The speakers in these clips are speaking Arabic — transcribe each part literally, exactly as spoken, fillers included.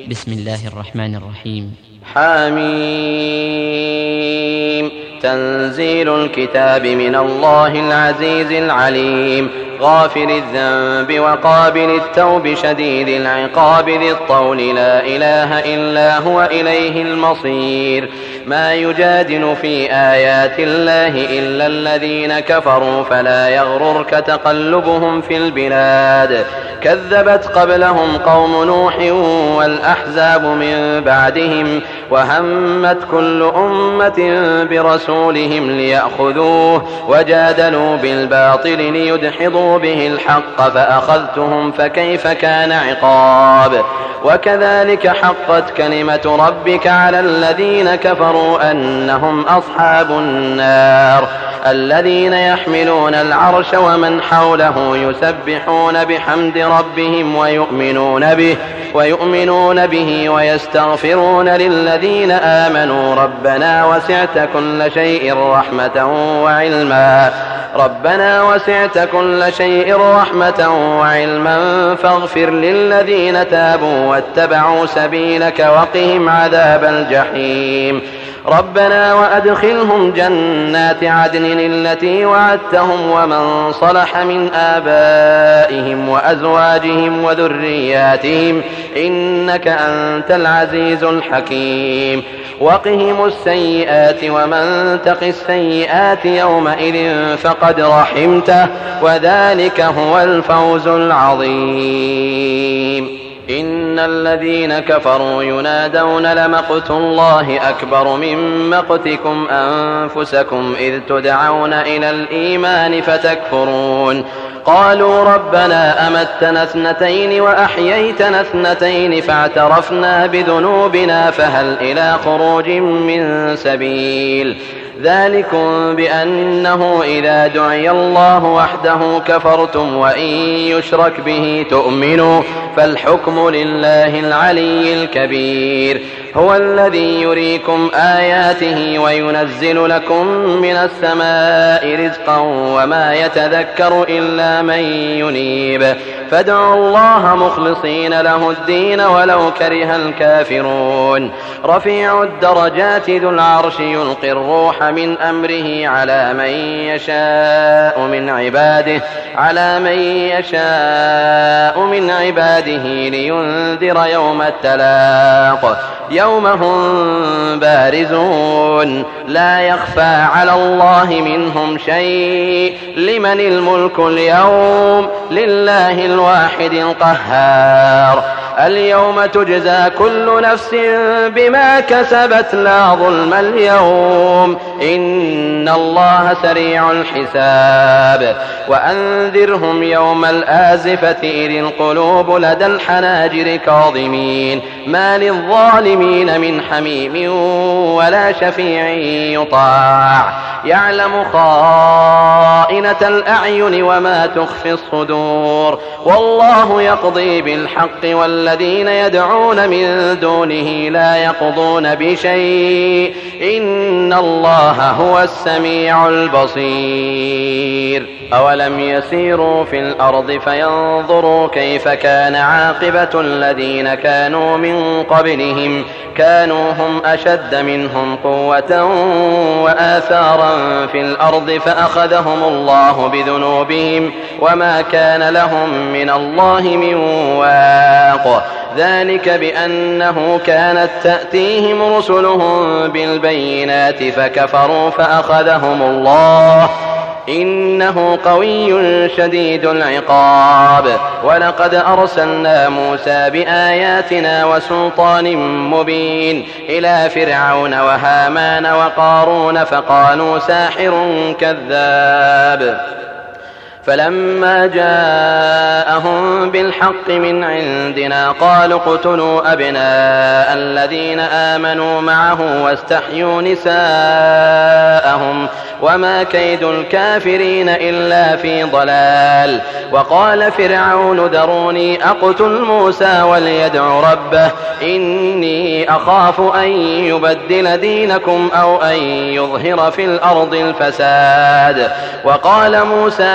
بسم الله الرحمن الرحيم. حميم. تنزيل الكتاب من الله العزيز العليم، غافر الذنب وقابل التوب شديد العقاب ذي الطول، لا إله إلا هو إليه المصير. ما يجادل في آيات الله إلا الذين كفروا، فلا يغررك تقلبهم في البلاد. كذبت قبلهم قوم نوح والأحزاب من بعدهم، وهمت كل أمة برسولهم ليأخذوه، وجادلوا بالباطل ليدحضوا به الحق، فأخذتهم فكيف كان عقاب. وكذلك حقت كلمة ربك على الذين كفروا أنهم أصحاب النار. الذين يحملون العرش ومن حوله يسبحون بحمد ربهم ويؤمنون به ويؤمنون به ويستغفرون للذين آمنوا ربنا وسعت كل شيء رحمة وعلما ربنا وسعت كل شيء رحمة وعلما فاغفر للذين تابوا واتبعوا سبيلك وقهم عذاب الجحيم. ربنا وأدخلهم جنات عدن التي وعدتهم ومن صلح من آبائهم وأزواجهم وذرياتهم إنك أنت العزيز الحكيم. وقهم السيئات ومن تق السيئات يومئذ فقد رحمته، وذلك هو الفوز العظيم. إن الذين كفروا ينادون لمقت الله أكبر من مقتكم أنفسكم إذ تدعون إلى الإيمان فتكفرون. قالوا ربنا أمتنا اثنتين وأحييتنا اثنتين فاعترفنا بذنوبنا فهل إلى خروج من سبيل. ذلكم بأنه إذا دعي الله وحده كفرتم وإن يشرك به تؤمنوا، فالحكم لله العلي الكبير. هو الذي يريكم آياته وينزل لكم من السماء رزقا وما يتذكر إلا من ينيب، فادعوا الله مخلصين له الدين ولو كره الكافرون. رفيع الدرجات ذو العرش يلقي الروح من أمره على من يشاء من عباده على من يشاء من عباده لينذر يوم التلاق، يوم هم بارزون لا يخفى على الله منهم شيء. لمن الملك اليوم؟ لله الواحد القهار. اليوم تجزى كل نفس بما كسبت لا ظلم اليوم، إن الله سريع الحساب. وأنذرهم يوم الآزفة إذ القلوب لدى الحناجر كاظمين، ما للظالمين من حميم ولا شفيع يطاع. يعلم خائنة الأعين وما تخفي الصدور، والله يقضي بالحق والذين يدعون من دونه لا يقضون بشيء، إن الله هو السميع البصير. أولم يسيروا في الأرض فينظروا كيف كان عاقبة الذين كانوا من قبلهم، كانوا هم أشد منهم قوة وآثارا في الأرض فأخذهم الله بذنوبهم وما كان لهم من الله من واق. ذلك بأنه كانت تأتيهم رسلهم بالبينات فكفروا فأخذهم الله، إنه قوي شديد العقاب. ولقد أرسلنا موسى بآياتنا وسلطان مبين إلى فرعون وهامان وقارون فقالوا ساحر كذاب، فلما جاءهم بالحق من عندنا قالوا اقتلوا أبناء الذين آمنوا معه واستحيوا نساءهم وما كيد الكافرين إلا في ضلال. وقال فرعون ذروني أقتل موسى وليدع ربه إني أخاف أن يبدل دينكم أو أن يظهر في الأرض الفساد. وقال موسى إن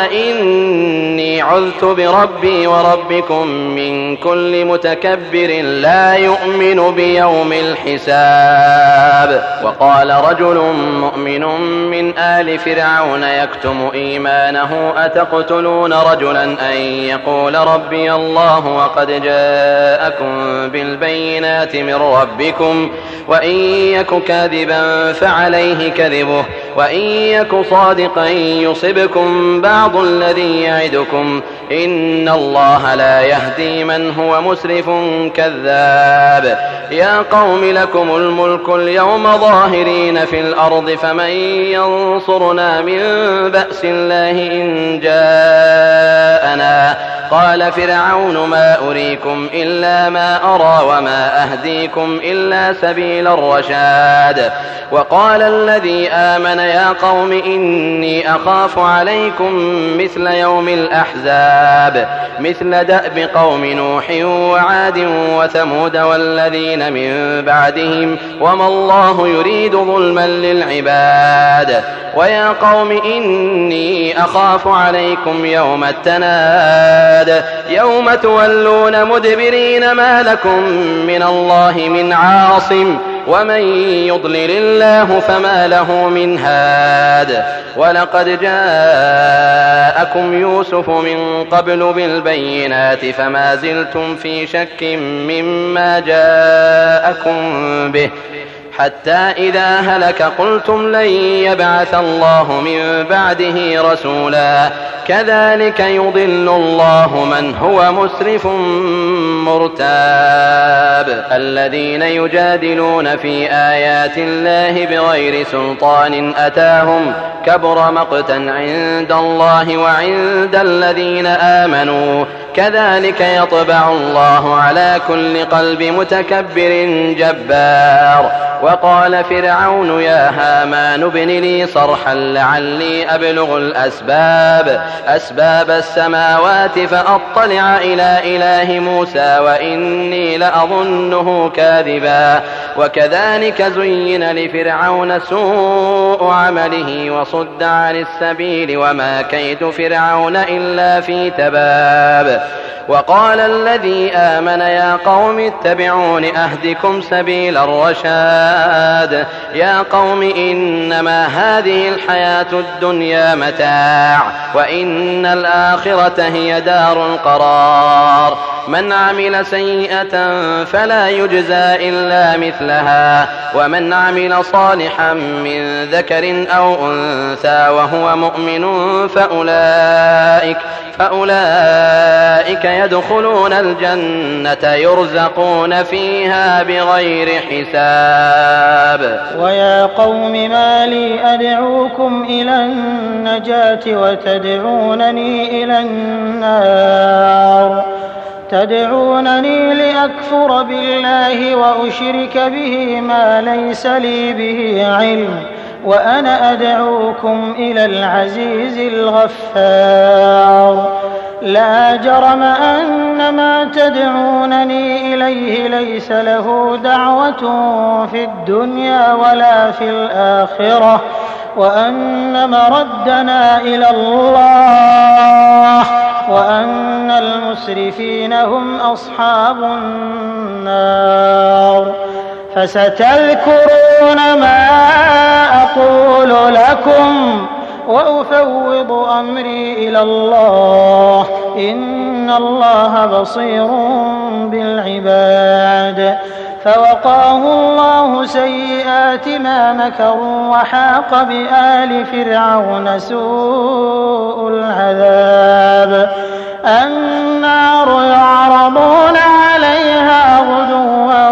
إني عذت بربي وربكم من كل متكبر لا يؤمن بيوم الحساب. وقال رجل مؤمن من آل فرعون يكتم إيمانه أتقتلون رجلا أن يقول ربي الله وقد جاءكم بالبينات من ربكم وإن يك كاذبا فعليه كذبه وإن يك صادقا يصبكم بعض الذي يعدكم إن الله لا يهدي من هو مسرف كذاب. يا قوم لكم الملك اليوم ظاهرين في الأرض فمن ينصرنا من بأس الله إن جاءنا. قال فرعون ما أريكم إلا ما أرى وما أهديكم إلا سبيل الرشاد. وقال الذي آمن يا قوم إني أخاف عليكم مثل يوم الأحزاب مثل دأب قوم نوح وعاد وثمود والذين من بعدهم وما الله يريد ظلما للعباد. ويا قوم إني أخاف عليكم يوم التناد يوم تولون مدبرين ما لكم من الله من عاصم ومن يضلل الله فما له من هاد. ولقد جاءكم يوسف من قبل بالبينات فما زلتم في شك مما جاءكم به حتى إذا هلك قلتم لن يبعث الله من بعده رسولا كذلك يضل الله من هو مسرف مرتاب. الذين يجادلون في آيات الله بغير سلطان أتاهم كبر مقتا عند الله وعند الذين آمنوا كذلك يطبع الله على كل قلب متكبر جبار. وقال فرعون يا هامان ابن لي صرحا لعلي أبلغ الأسباب أسباب السماوات فأطلع إلى إله موسى وإني لأظنه كاذبا. وكذلك زين لفرعون سوء عمله وصد عن السبيل وما كيد فرعون إلا في تباب. وقال الذي آمن يا قوم اتبعون أهدكم سبيل الرشاد. يا قوم إنما هذه الحياة الدنيا متاع وإن الآخرة هي دار القرار. من عمل سيئة فلا يجزى إلا مثلها ومن عمل صالحا من ذكر أو أنثى وهو مؤمن فأولئك فأولئك يدخلون الجنة يرزقون فيها بغير حساب. ويا قوم ما لي أدعوكم إلى النجاة وتدعونني إلى النار تدعونني لأكفر بالله وأشرك به ما ليس لي به علم وأنا أدعوكم إلى العزيز الغفار. لا جرم أن ما تدعونني إليه ليس له دعوة في الدنيا ولا في الآخرة وأن مردنا إلى الله وأن المسرفين هم أصحاب النار. فستذكرون ما أقول لكم وأفوض أمري إلى الله إن الله بصير بالعباد. فوقاه الله سيئات ما مكروا وحاق بآل فرعون سوء العذاب. النار يعرضون عليها غدوا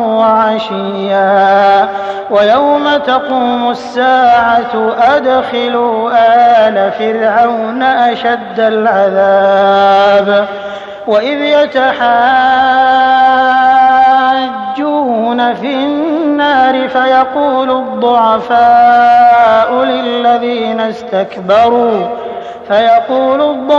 وعشيا ويوم تقوم الساعة أدخلوا آل فرعون أشد العذاب. وإذ يتحاجون في النار فيقول الضعفاء للذين استكبروا فيقول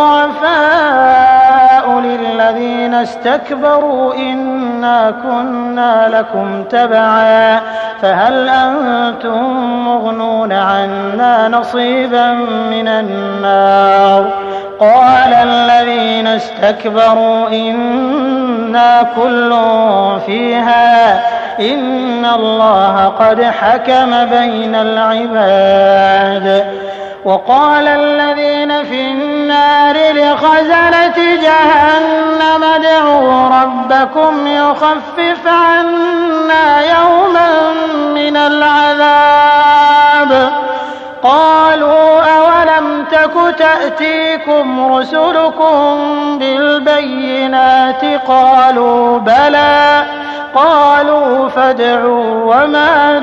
الضعفاء للذين استكبروا إنا كنا لكم تبعا فهل أنتم مغنون عنا نصيبا من النار قال الذين استكبروا إنا كل فيها إن الله قد حكم بين العباد. وقال الذين في النار لخزنة جهنم ادعوا ربكم يخفف عنا يوما من العذاب. قالوا أولم تك تأتيكم رسلكم بالبينات قالوا بلى قالوا فادعوا وما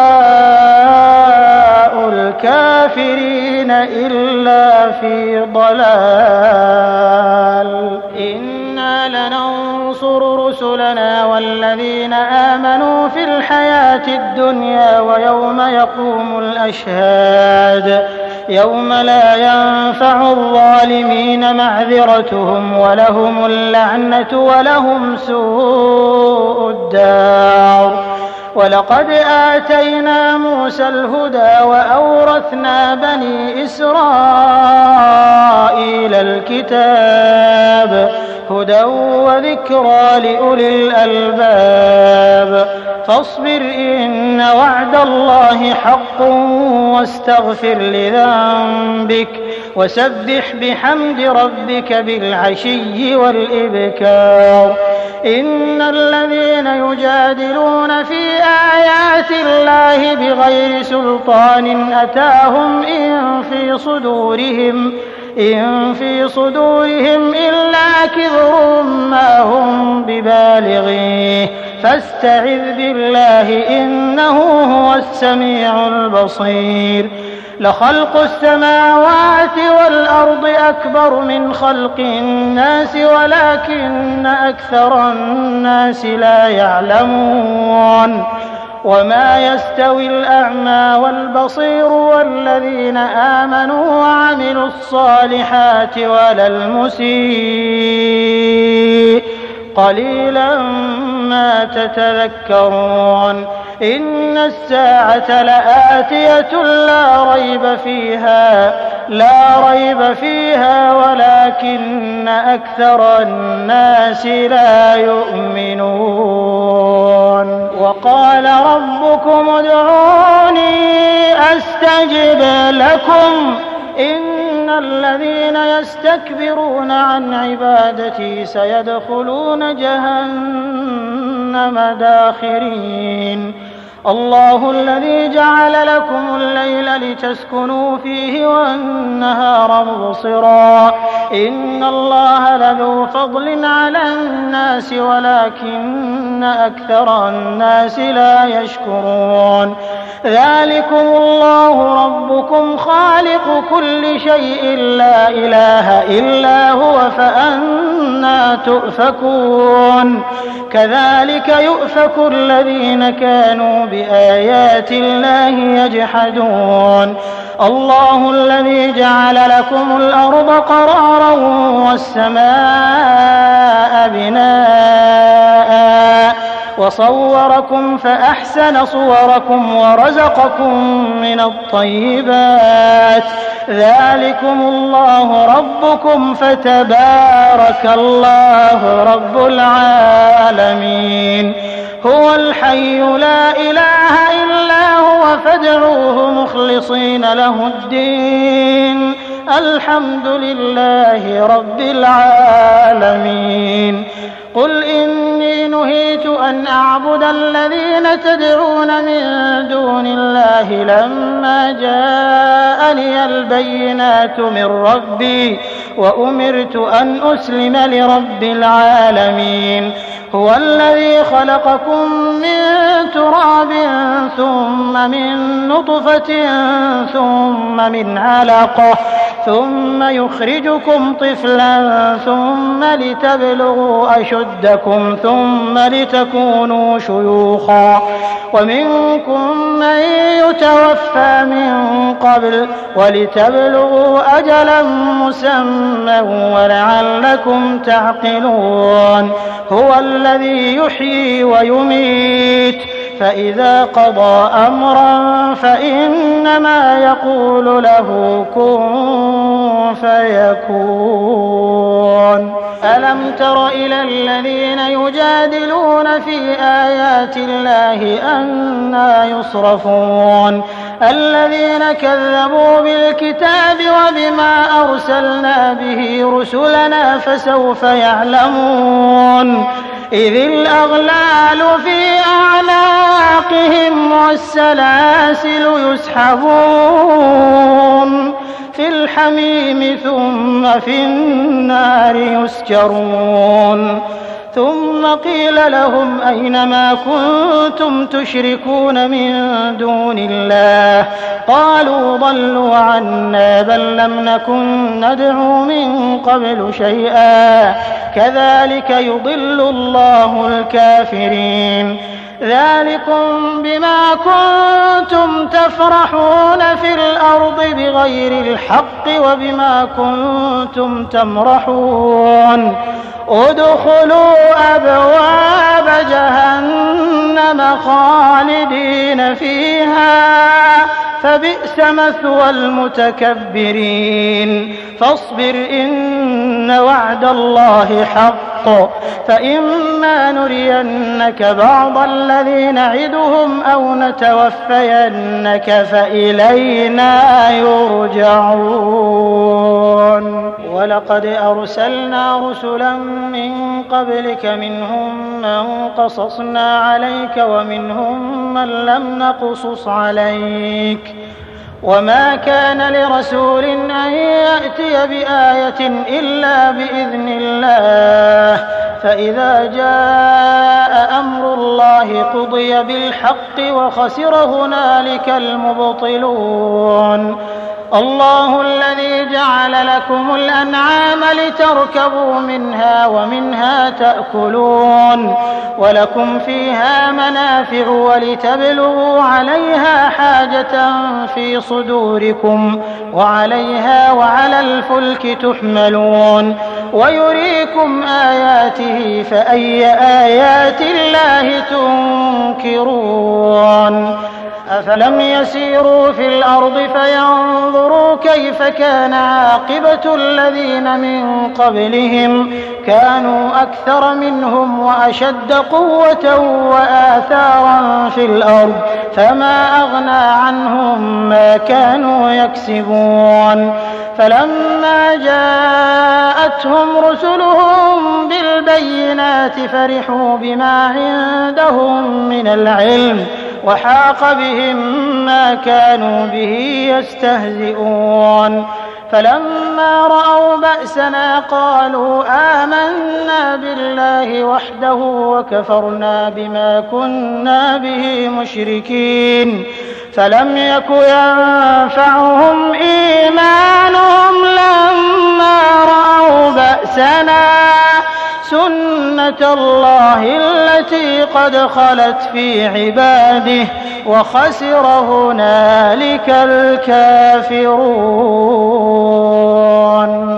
دعاء الكافرين إلا في ضلال. إنا لننصر رسلنا والذين آمنوا في الحياة الدنيا ويوم يقوم الأشهاد يوم لا ينفع الظالمين معذرتهم ولهم اللعنة ولهم سوء الدار. ولقد آتينا موسى الهدى وأورثنا بني إسرائيل الكتاب هدى وذكرى لأولي الألباب. فاصبر إن وعد الله حق واستغفر لذنبك وسبح بحمد ربك بالعشي والإبكار. إن الذين يجادلون في آيات الله بغير سلطان أتاهم إن في صدورهم إن في صدورهم إلا كبر ما هم ببالغيه فاستعذ بالله إنه هو السميع البصير. لخلق السماوات والأرض أكبر من خلق الناس ولكن أكثر الناس لا يعلمون. وما يستوي الأعمى والبصير والذين آمنوا وعملوا الصالحات ولا المسيء قليلا ما تتذكرون. إن الساعة لآتية لا ريب فيها لا ريب فيها ولكن أكثر الناس لا يؤمنون. وقال ربكم ادعوني أستجب لكم إن الذين يستكبرون عن عبادتي سيدخلون جهنم داخرين. الله الذي جعل لكم الليل لتسكنوا فيه والنهار مبصرا إن الله لذو فضل على الناس ولكن أكثر الناس لا يشكرون. ذلكم الله ربكم خالق كل شيء لا إله إلا هو فأنى تؤفكون. كذلك يؤفك الذين كانوا بآيات الله يجحدون. الله الذي جعل لكم الأرض قرارا والسماء بناء وصوركم فأحسن صوركم ورزقكم من الطيبات. ذلكم الله ربكم فتبارك الله رب العالمين. هو الحي لا إله إلا هو فادعوه مخلصين له الدين الحمد لله رب العالمين. قل إني نهيت أن أعبد الذين تدعون من دون الله لما جاءني البينات من ربي وأمرت أن أسلم لرب العالمين. هو الذي خلقكم من تراب ثم من نطفة ثم من علقة ثم يخرجكم طفلا ثم لتبلغوا أشدكم ثم لتكونوا شيوخا ومنكم من يتوفى من قبل ولتبلغوا أجلا مسمى ولعلكم تعقلون. هو الذي يحيي ويميت فإذا قضى أمرا فإنما يقول له كن فيكون. ألم تر إلى الذين يجادلون في آيات الله أنى يصرفون الذين كذبوا بالكتاب وبما أرسلنا به رسلنا فسوف يعلمون إذ الأغلال في أعناقهم والسلاسل يسحبون في الحميم ثم في النار يسجرون ثم قيل لهم أين ما كنتم تشركون من دون الله قالوا ضلوا عنا بل لم نكن ندعو من قبل شيئا كذلك يضل الله الكافرين ذلكم بما كنتم تفرحون في الأرض بغير الحق وبما كنتم تمرحون ادخلوا أبواب جهنم خالدين فيها فبئس مثوى المتكبرين فاصبر إن وعد الله حق فإما نرينك بعض الذي نعدهم أو نتوفينك فإلينا يرجعون. ولقد أرسلنا رسلا من قبلك منهم من قصصنا عليك ومنهم من لم نقصص عليك وما كان لرسول أن يأتي بآية إلا بإذن الله فإذا جاء أمر الله قضي بالحق وخسر هنالك المبطلون. الله الذي جعل لكم الأنعام لتركبوا منها ومنها تأكلون ولكم فيها منافع ولتبلغوا عليها حاجة في صدوركم وعليها وعلى الفلك تحملون ويريكم آياته فأي آيات الله تنكرون. أفلم يسيروا في الأرض فينظروا كيف كان عاقبة الذين من قبلهم كانوا أكثر منهم وأشد قوة وآثارا في الأرض فما أغنى عنهم ما كانوا يكسبون. فلما جاءتهم رسلهم بالبينات فرحوا بما عندهم من العلم وحاق بهم ما كانوا به يستهزئون. فلما رأوا بأسنا قالوا آمنا بالله وحده وكفرنا بما كنا به مشركين. فلم يك ينفعهم إيمانهم لما رأوا بأسنا سنة الله التي قد خلت في عباده وخسر هنالك الكافرون.